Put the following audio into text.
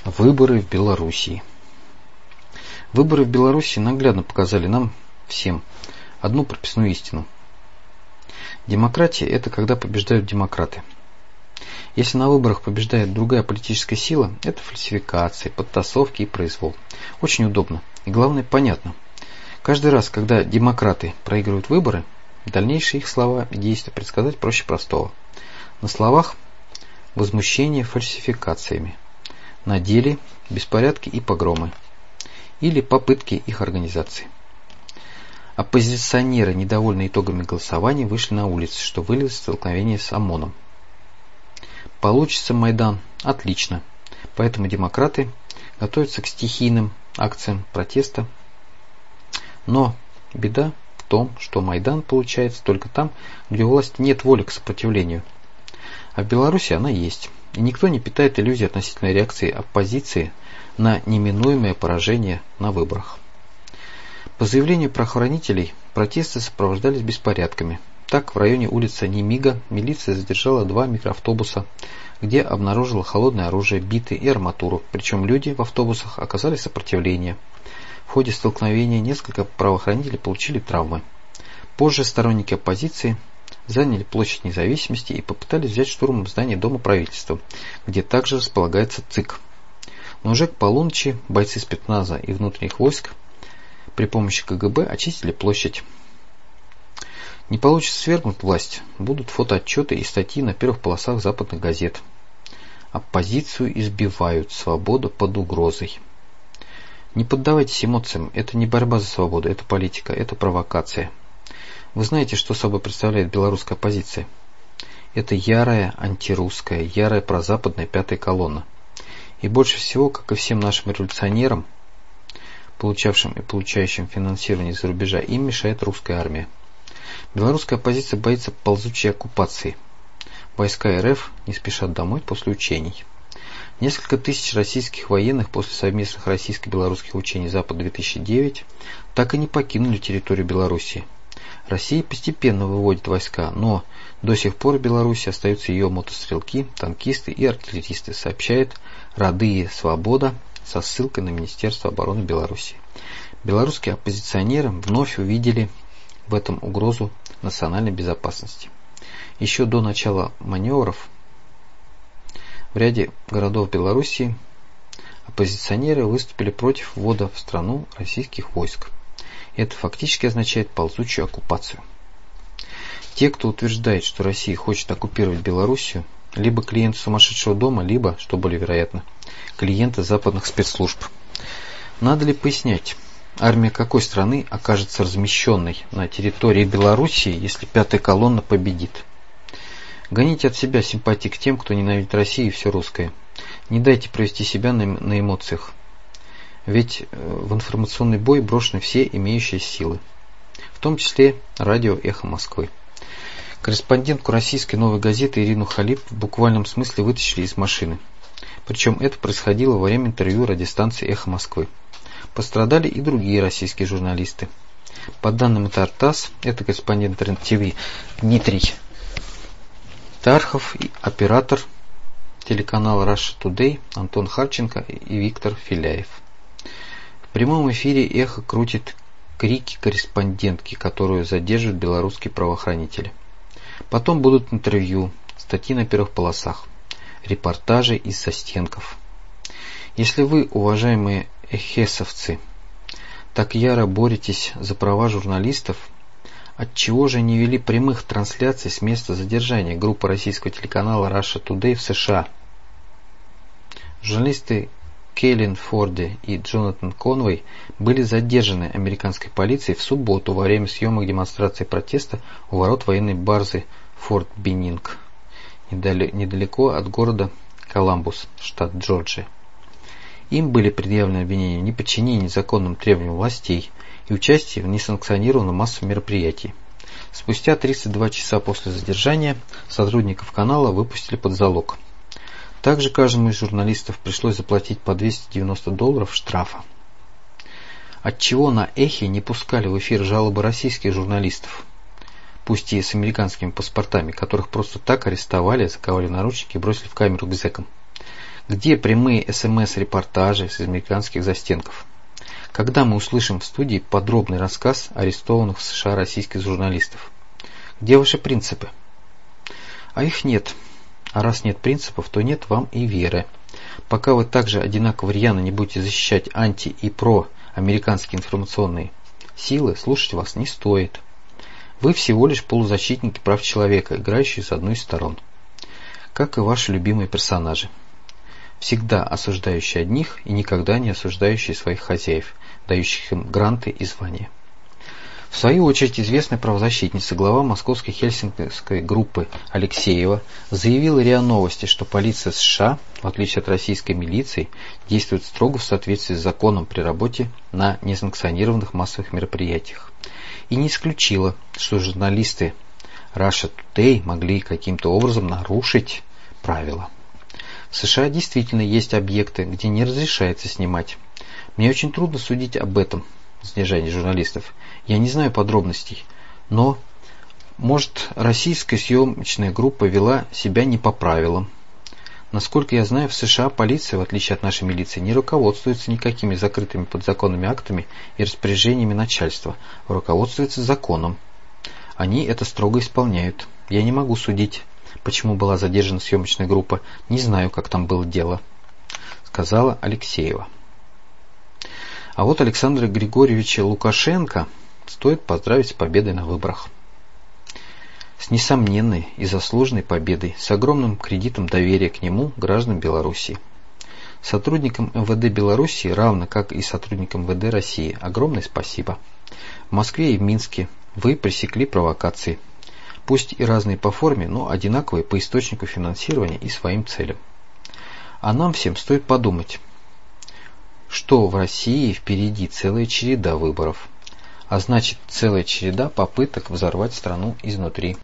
Выборы в Белоруссии. Выборы в Белоруссии наглядно показали нам всем одну прописную истину. Демократия – это когда побеждают демократы. Если на выборах побеждает другая политическая сила, это фальсификации, подтасовки и произвол. Очень удобно. И главное, понятно. Каждый раз, когда демократы проигрывают выборы, дальнейшие их слова и действия предсказать проще простого. На словах возмущение фальсификациями. На деле беспорядки и погромы. Или попытки их организации. Оппозиционеры, недовольные итогами голосования, вышли на улицы, что вылилось в столкновение с ОМОНом. Получится Майдан? Отлично. Поэтому демократы готовятся к стихийным акциям протеста. Но беда в том, что Майдан получается только там, где у власти нет воли к сопротивлению. А в Беларуси она есть. И никто не питает иллюзий относительно реакции оппозиции на неминуемое поражение на выборах. По заявлению правоохранителей, протесты сопровождались беспорядками. Так, в районе улицы Немига милиция задержала 2 микроавтобуса, где обнаружила холодное оружие, биты и арматуру. Причем люди в автобусах оказали сопротивление. В ходе столкновения несколько правоохранителей получили травмы. Позже сторонники оппозиции заняли площадь Независимости и попытались взять штурмом здание Дома правительства, где также располагается ЦИК. Но уже к полуночи бойцы спецназа и внутренних войск при помощи КГБ очистили площадь. Не получится свергнуть власть, будут фотоотчеты и статьи на первых полосах западных газет. Оппозицию избивают, свобода под угрозой. Не поддавайтесь эмоциям, это не борьба за свободу, это политика, это провокация. Вы знаете, что собой представляет белорусская оппозиция? Это ярая антирусская, ярая прозападная пятая колонна. И больше всего, как и всем нашим революционерам, получавшим и получающим финансирование из-за рубежа, им мешает русская армия. Белорусская оппозиция боится ползучей оккупации. Войска РФ не спешат домой после учений. Несколько тысяч российских военных после совместных российско-белорусских учений «Запад-2009» так и не покинули территорию Белоруссии. Россия постепенно выводит войска, но до сих пор в Беларуси остаются ее мотострелки, танкисты и артиллеристы, сообщает Радыя Свобода со ссылкой на Министерство обороны Беларуси. Белорусские оппозиционеры вновь увидели в этом угрозу национальной безопасности. Еще до начала маневров в ряде городов Белоруссии оппозиционеры выступили против ввода в страну российских войск. Это фактически означает ползучую оккупацию. Те, кто утверждает, что Россия хочет оккупировать Белоруссию, либо клиенты сумасшедшего дома, либо, что более вероятно, клиенты западных спецслужб. Надо ли пояснять, армия какой страны окажется размещенной на территории Белоруссии, если пятая колонна победит? Гоните от себя симпатии к тем, кто ненавидит Россию и все русское. Не дайте провести себя на эмоциях. Ведь в информационный бой брошены все имеющиеся силы, в том числе радио «Эхо Москвы». Корреспондентку российской «Новой газеты» Ирину Халип в буквальном смысле вытащили из машины. Причем это происходило во время интервью радиостанции «Эхо Москвы». Пострадали и другие российские журналисты. По данным ТАСС, это корреспондент РЕН-ТВ Дмитрий Тархов и оператор телеканала Russia Today Антон Харченко и Виктор Филяев. В прямом эфире «Эхо» крутит крики корреспондентки, которую задерживают белорусские правоохранители. Потом будут интервью, статьи на первых полосах, репортажи из застенков. Если вы, уважаемые эхесовцы, так яро боретесь за права журналистов, отчего же не вели прямых трансляций с места задержания группы российского телеканала Russia Today в США? Журналисты Кейлин Форди и Джонатан Конвей были задержаны американской полицией в субботу во время съемок демонстрации протеста у ворот военной базы Форт Беннинг, недалеко от города Коламбус, штат Джорджия. Им были предъявлены обвинения в неподчинении законным требованиям властей и участии в несанкционированном массовом мероприятии. Спустя 32 часа после задержания сотрудников канала выпустили под залог. Также каждому из журналистов пришлось заплатить по $290 штрафа. Отчего на «Эхе» не пускали в эфир жалобы российских журналистов, пусть и с американскими паспортами, которых просто так арестовали, заковали в наручники и бросили в камеру к зэкам? Где прямые СМС-репортажи с американских застенков? Когда мы услышим в студии подробный рассказ арестованных в США российских журналистов? Где ваши принципы? А их нет. А раз нет принципов, то нет вам и веры. Пока вы также одинаково рьяно не будете защищать анти- и про-американские информационные силы, слушать вас не стоит. Вы всего лишь полузащитники прав человека, играющие с одной из сторон. Как и ваши любимые персонажи. Всегда осуждающие одних и никогда не осуждающие своих хозяев, дающих им гранты и звания. В свою очередь, известная правозащитница, глава московской хельсинкской группы Алексеева, заявила РИА Новости, что полиция США, в отличие от российской милиции, действует строго в соответствии с законом при работе на несанкционированных массовых мероприятиях. И не исключила, что журналисты Russia Today могли каким-то образом нарушить правила. В США действительно есть объекты, где не разрешается снимать. Мне очень трудно судить об этом снижении журналистов. Я не знаю подробностей, но, может, российская съемочная группа вела себя не по правилам. Насколько я знаю, в США полиция, в отличие от нашей милиции, не руководствуется никакими закрытыми подзаконными актами и распоряжениями начальства, а руководствуется законом. Они это строго исполняют. Я не могу судить, почему была задержана съемочная группа, не знаю, как там было дело, сказала Алексеева. А вот Александра Григорьевича Лукашенко стоит поздравить с победой на выборах. С несомненной и заслуженной победой, с огромным кредитом доверия к нему граждан Белоруссии. Сотрудникам МВД Белоруссии, равно как и сотрудникам МВД России, огромное спасибо. В Москве и в Минске вы пресекли провокации. Пусть и разные по форме, но одинаковые по источнику финансирования и своим целям. А нам всем стоит подумать, что в России впереди целая череда выборов, а значит целая череда попыток взорвать страну изнутри.